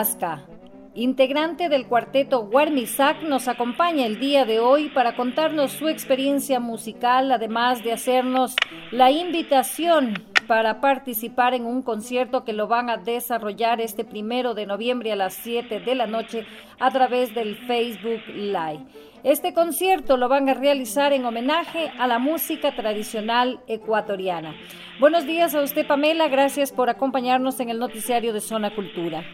Huasca, integrante del cuarteto Warmisak, nos acompaña el día de hoy para contarnos su experiencia musical, además de hacernos la invitación para participar en un concierto que lo van a desarrollar este 1 de noviembre a las 7 de la noche a través del Facebook Live. Este concierto lo van a realizar en homenaje a la música tradicional ecuatoriana. Buenos días a usted, Pamela, gracias por acompañarnos en el noticiario de Zona Cultura.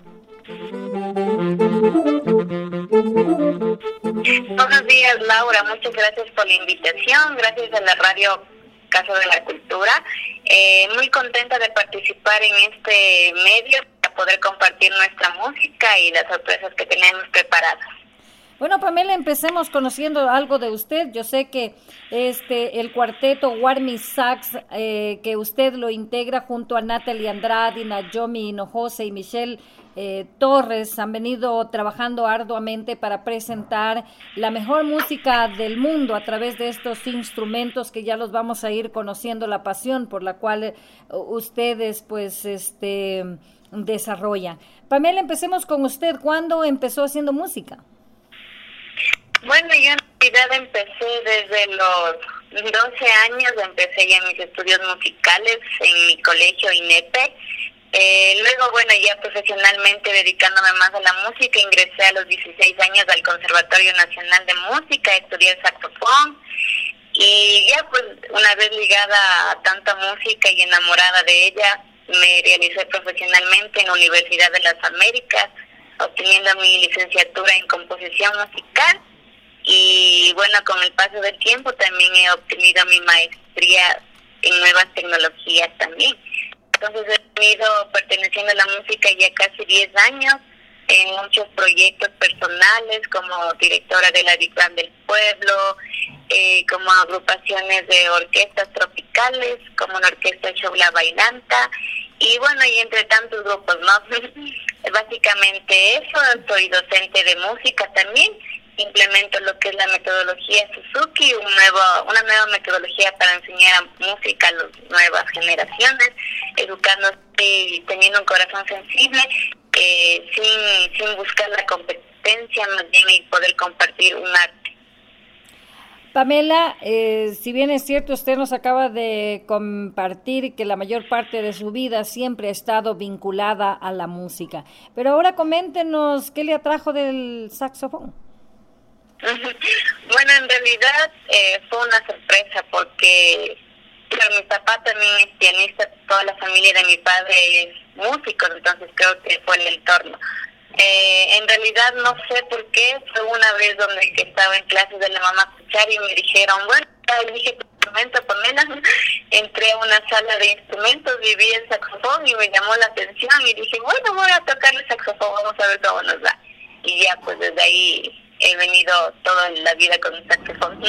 Buenos días, Laura, muchas gracias por la invitación, gracias a la radio Casa de la Cultura. Muy contenta de participar en este medio para poder compartir nuestra música y las sorpresas que tenemos preparadas. Bueno, Pamela, empecemos conociendo algo de usted. Yo sé que el cuarteto Warmisak, que usted lo integra junto a Natalie Andrade, Naomi Hinojosa y Michelle Torres, han venido trabajando arduamente para presentar la mejor música del mundo a través de estos instrumentos que ya los vamos a ir conociendo, la pasión por la cual ustedes desarrollan. Pamela, empecemos con usted. ¿Cuándo empezó haciendo música? Bueno, yo en realidad empecé desde los 12 años, empecé ya mis estudios musicales en mi colegio INEPE. Luego, bueno, ya profesionalmente dedicándome más a la música, ingresé a los 16 años al Conservatorio Nacional de Música, estudié saxofón y ya pues una vez ligada a tanta música y enamorada de ella, me realicé profesionalmente en la Universidad de las Américas, obteniendo mi licenciatura en composición musical. Y bueno, con el paso del tiempo también he obtenido mi maestría en nuevas tecnologías también. Entonces he venido perteneciendo a la música ya casi 10 años en muchos proyectos personales como directora de la Big Band del Pueblo, como agrupaciones de orquestas tropicales, como la orquesta Show La Bailanta, y bueno, y entre tantos grupos, ¿no? Básicamente eso, soy docente de música también. Implemento lo que es la metodología Suzuki, una nueva metodología para enseñar música a las nuevas generaciones, educándose y teniendo un corazón sensible, sin buscar la competencia, más bien y poder compartir un arte. Pamela, si bien es cierto, usted nos acaba de compartir que la mayor parte de su vida siempre ha estado vinculada a la música, pero ahora coméntenos qué le atrajo del saxofón. Bueno, en realidad fue una sorpresa porque mi papá también es pianista, toda la familia de mi padre es músico, entonces creo que fue el entorno. En realidad no sé por qué, fue una vez donde que estaba en clases de la mamá escuchar y me dijeron, bueno, elige tu instrumento, Pamela. Entré a una sala de instrumentos, viví el saxofón y me llamó la atención y dije, bueno, voy a tocar el saxofón, vamos a ver cómo nos da. Y ya pues desde ahí he venido toda la vida con el saxofón.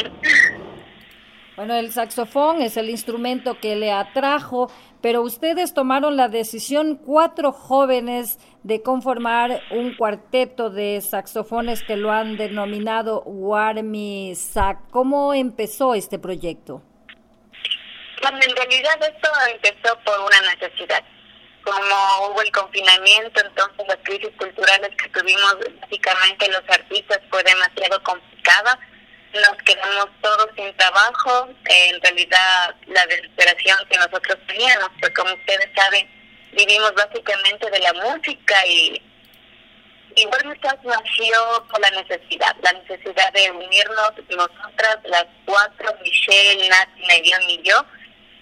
Bueno, el saxofón es el instrumento que le atrajo, pero ustedes tomaron la decisión, 4 jóvenes, de conformar un cuarteto de saxofones que lo han denominado Warmisak. ¿Cómo empezó este proyecto? Bueno, en realidad esto empezó por una necesidad. Como hubo el confinamiento, entonces las crisis culturales que tuvimos básicamente los artistas fue demasiado complicada. Nos quedamos todos sin trabajo. En realidad la desesperación que nosotros teníamos, pues como ustedes saben, vivimos básicamente de la música y Warmisak nació por la necesidad de unirnos nosotras, las 4, Michelle, Nati, Naomi y yo.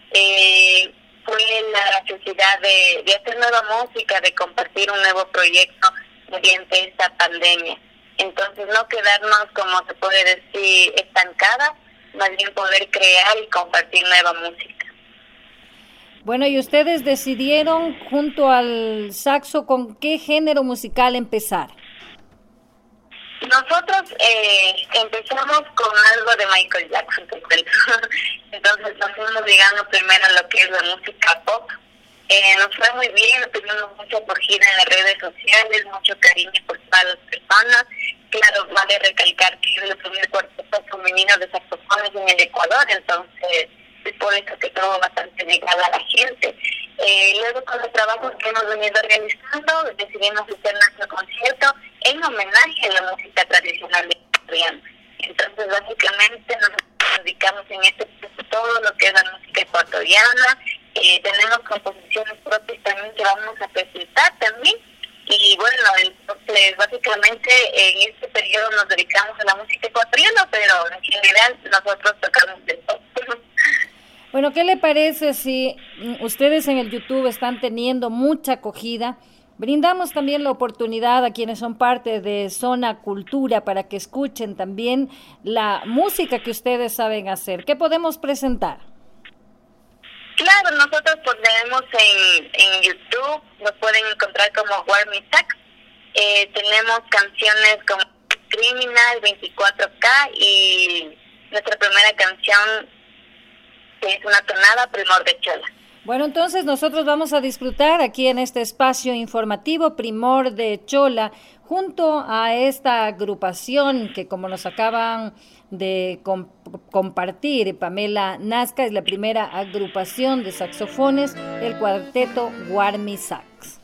Fue la necesidad de hacer nueva música, de compartir un nuevo proyecto mediante esta pandemia. Entonces no quedarnos, como se puede decir, estancadas, más bien poder crear y compartir nueva música. Bueno, y ustedes decidieron junto al saxo con qué género musical empezar. Nosotros empezamos con algo de Michael Jackson, te cuento. Entonces nos fuimos ligando primero a lo que es la música pop. Nos fue muy bien, tuvimos mucha acogida en las redes sociales, mucho cariño por todas las personas. Claro, vale recalcar que es el primer cuarteto femenino de saxofones en el Ecuador, entonces es por eso que todo bastante ligado a la gente. Luego con los trabajos que hemos venido realizando, decidimos hacer nuestro concierto en homenaje a la música tradicional ecuatoriana. Entonces, básicamente nos dedicamos en este proceso todo lo que es la música ecuatoriana. Tenemos composiciones propias también que vamos a presentar también. Y bueno, entonces básicamente en este periodo nos dedicamos a la música ecuatoriana, pero en general nosotros tocamos de todo. Bueno, ¿qué le parece si ustedes en el YouTube están teniendo mucha acogida? Brindamos también la oportunidad a quienes son parte de Zona Cultura para que escuchen también la música que ustedes saben hacer. ¿Qué podemos presentar? Claro, nosotros ponemos en YouTube, nos pueden encontrar como Warmy Sax. Tenemos canciones como Criminal, 24K y nuestra primera canción que es una tonada, Primor de Chola. Bueno, entonces nosotros vamos a disfrutar aquí en este espacio informativo Primor de Chola junto a esta agrupación que, como nos acaban de compartir, Pamela Nazca es la primera agrupación de saxofones, el cuarteto Warmy Sax.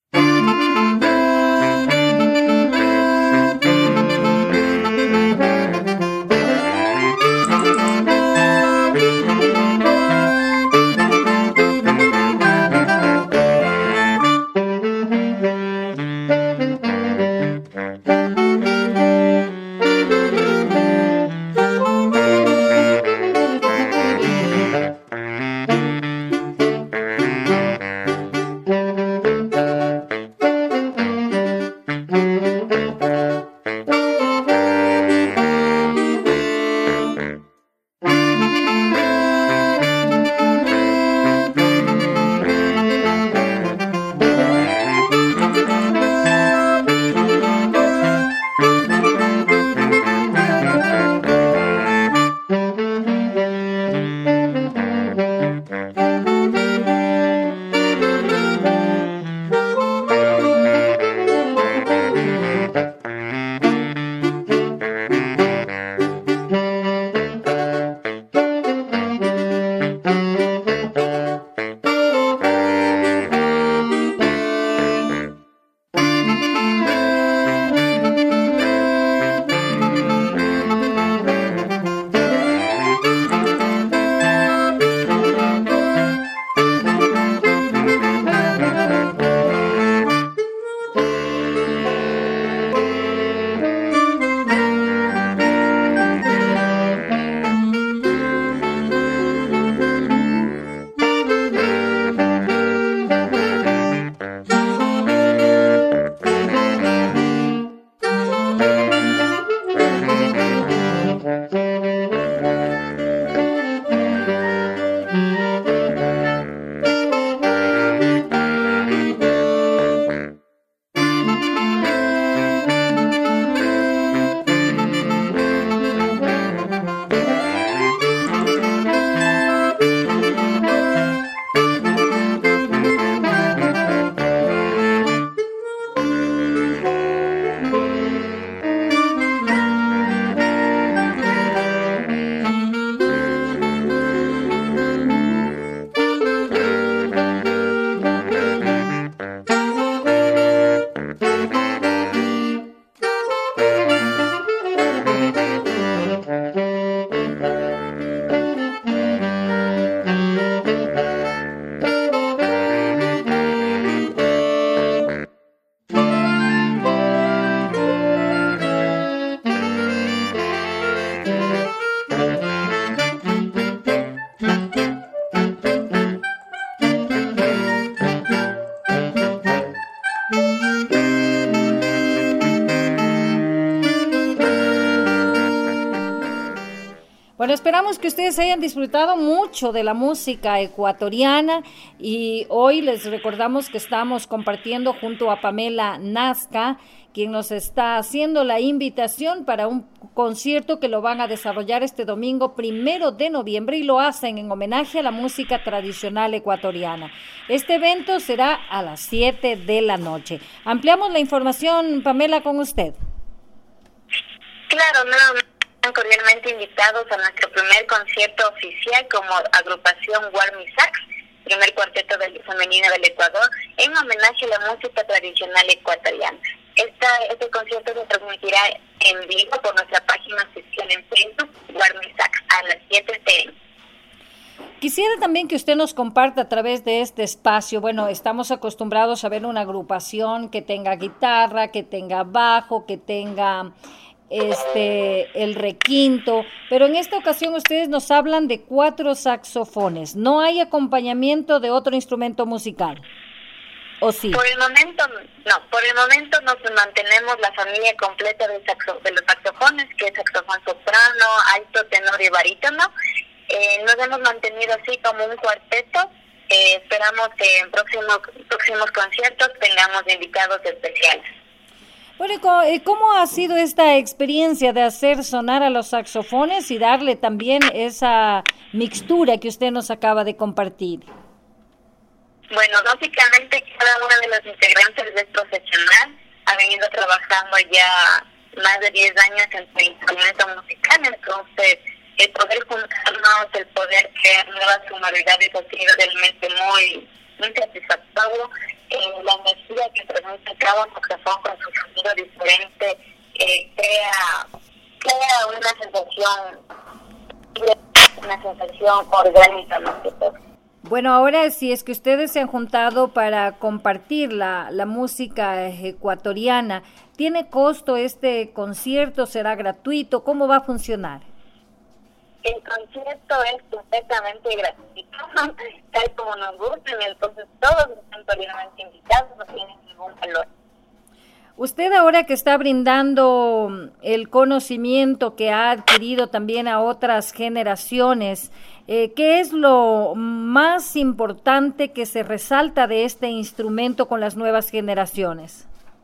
Bueno, esperamos que ustedes hayan disfrutado mucho de la música ecuatoriana y hoy les recordamos que estamos compartiendo junto a Pamela Nazca, quien nos está haciendo la invitación para un concierto que lo van a desarrollar este domingo 1 de noviembre y lo hacen en homenaje a la música tradicional ecuatoriana. Este evento será a las 7 de la noche. Ampliamos la información, Pamela, con usted. Claro, no. Están cordialmente invitados a nuestro primer concierto oficial como agrupación Warmy Sax. primer cuarteto femenino del Ecuador, en homenaje a la música tradicional ecuatoriana. Este concierto se transmitirá en vivo por nuestra página oficial en Facebook, Guarmisac, a las 7 p.m. Quisiera también que usted nos comparta a través de este espacio, bueno, estamos acostumbrados a ver una agrupación que tenga guitarra, que tenga bajo, que tenga el requinto, pero en esta ocasión ustedes nos hablan de 4 saxofones. ¿No hay acompañamiento de otro instrumento musical? ¿O sí? Por el momento nos mantenemos la familia completa de los saxofones, que es saxofón soprano, alto, tenor y barítono. Nos hemos mantenido así como un cuarteto. Esperamos que en próximos conciertos tengamos invitados especiales. Bueno, ¿cómo ha sido esta experiencia de hacer sonar a los saxofones y darle también esa mixtura que usted nos acaba de compartir? Bueno, básicamente cada uno de los integrantes es profesional, ha venido trabajando ya más de 10 años en su instrumento musical, entonces el poder juntarnos, el poder crear nuevas sonoridades ha sido realmente muy satisfactorio. La energía que presenta cada saxofón con su sonido diferente crea una sensación orgánica más que todo. Bueno, ahora si es que ustedes se han juntado para compartir la música ecuatoriana, ¿tiene costo este concierto? ¿Será gratuito? ¿Cómo va a funcionar? El concierto es completamente gratuito, tal como nos gusta, entonces todos están cordialmente invitados, no tienen ningún valor. Usted ahora que está brindando el conocimiento que ha adquirido también a otras generaciones, ¿qué es lo más importante que se resalta de este instrumento con las nuevas generaciones?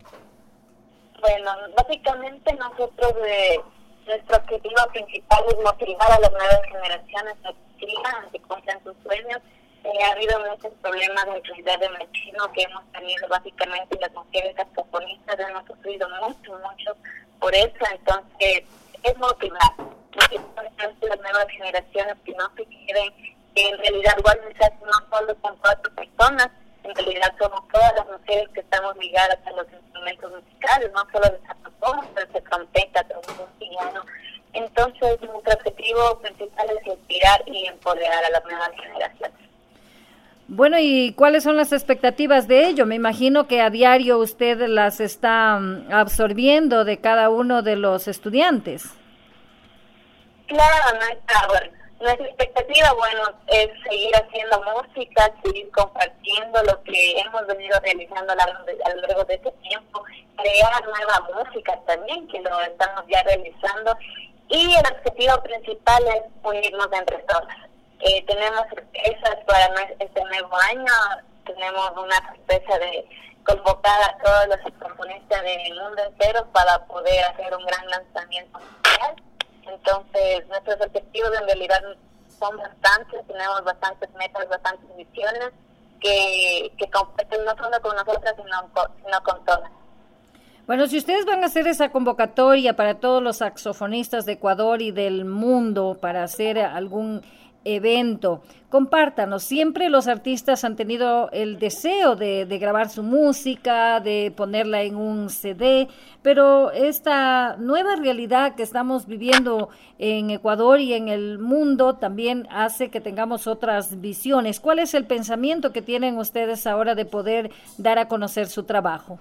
Bueno, básicamente nosotros nuestro objetivo principal es motivar a las nuevas generaciones a que cumplan sus sueños. Ha habido muchos problemas en realidad de machismo que hemos tenido, básicamente las mujeres saxofonistas hemos sufrido mucho por eso, entonces es motivar las nuevas generaciones que no se queden, que en realidad Guarmisac no solo son 4 personas, en realidad somos todas las mujeres que estamos ligadas a los instrumentos musicales, no solo de saxofón, pero de trompeta, trombón, piano. Entonces nuestro objetivo principal es inspirar y empoderar a las nuevas generaciones. Bueno, ¿y cuáles son las expectativas de ello? Me imagino que a diario usted las está absorbiendo de cada uno de los estudiantes. Claro, nuestra expectativa, es seguir haciendo música, seguir compartiendo lo que hemos venido realizando a lo largo de este tiempo, crear nueva música también, que lo estamos ya realizando, y el objetivo principal es unirnos entre todas. Tenemos sorpresas para este nuevo año, tenemos una sorpresa de convocar a todos los saxofonistas del mundo entero para poder hacer un gran lanzamiento mundial. Entonces, nuestros objetivos en realidad son bastantes, tenemos bastantes metas, bastantes misiones que competen no solo con nosotras, sino con todas. Bueno, si ustedes van a hacer esa convocatoria para todos los saxofonistas de Ecuador y del mundo para hacer algún evento, compártanos. Siempre los artistas han tenido el deseo de grabar su música, de ponerla en un CD, pero esta nueva realidad que estamos viviendo en Ecuador y en el mundo también hace que tengamos otras visiones. ¿Cuál es el pensamiento que tienen ustedes ahora de poder dar a conocer su trabajo?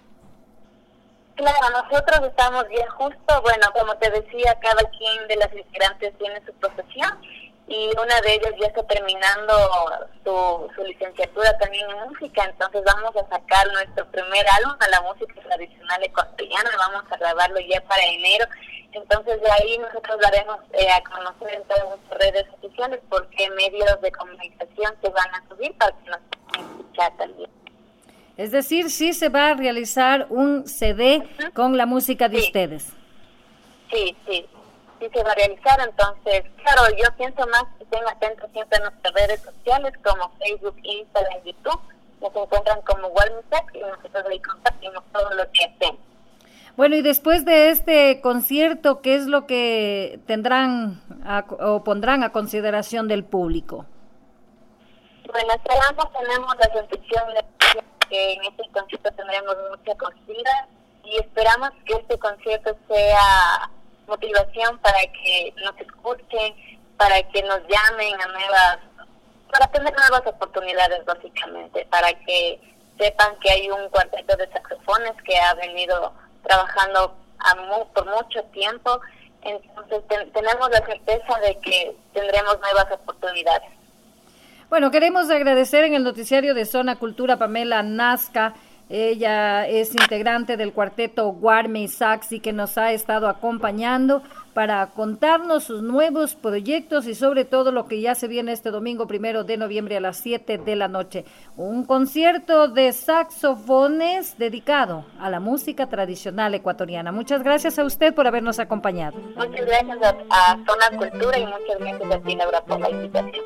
Claro, nosotros estamos ya justo, como te decía, cada quien de las integrantes tiene su profesión y una de ellas ya está terminando su licenciatura también en música, entonces vamos a sacar nuestro primer álbum a la música tradicional ecuatoriana, vamos a grabarlo ya para enero, entonces de ahí nosotros daremos a conocer en todas nuestras redes sociales por qué medios de comunicación se van a subir para que nos puedan escuchar también. Es decir, sí se va a realizar un CD con la música de ustedes. Sí se va a realizar, entonces, claro, yo pienso más que estén atentos siempre a nuestras redes sociales como Facebook, Instagram, YouTube, nos encuentran como Guarmisac y nosotros ahí compartimos todo lo que hacemos. Bueno, y después de este concierto, ¿qué es lo que tendrán o pondrán a consideración del público? Bueno, esperamos, tenemos la sensación de que en este concierto tendremos mucha acogida y esperamos que este concierto sea motivación para que nos escuchen, para que nos llamen para tener nuevas oportunidades básicamente, para que sepan que hay un cuarteto de saxofones que ha venido trabajando por mucho tiempo. Entonces tenemos la certeza de que tendremos nuevas oportunidades. Bueno, queremos agradecer en el noticiario de Zona Cultura Pamela Nazca. Ella es integrante del cuarteto Guarme y Saxi, que nos ha estado acompañando para contarnos sus nuevos proyectos y sobre todo lo que ya se viene este domingo 1 de noviembre a las 7 de la noche. Un concierto de saxofones dedicado a la música tradicional ecuatoriana. Muchas gracias a usted por habernos acompañado. Muchas gracias a Zona Cultura y muchas gracias a ti, Laura, por la invitación.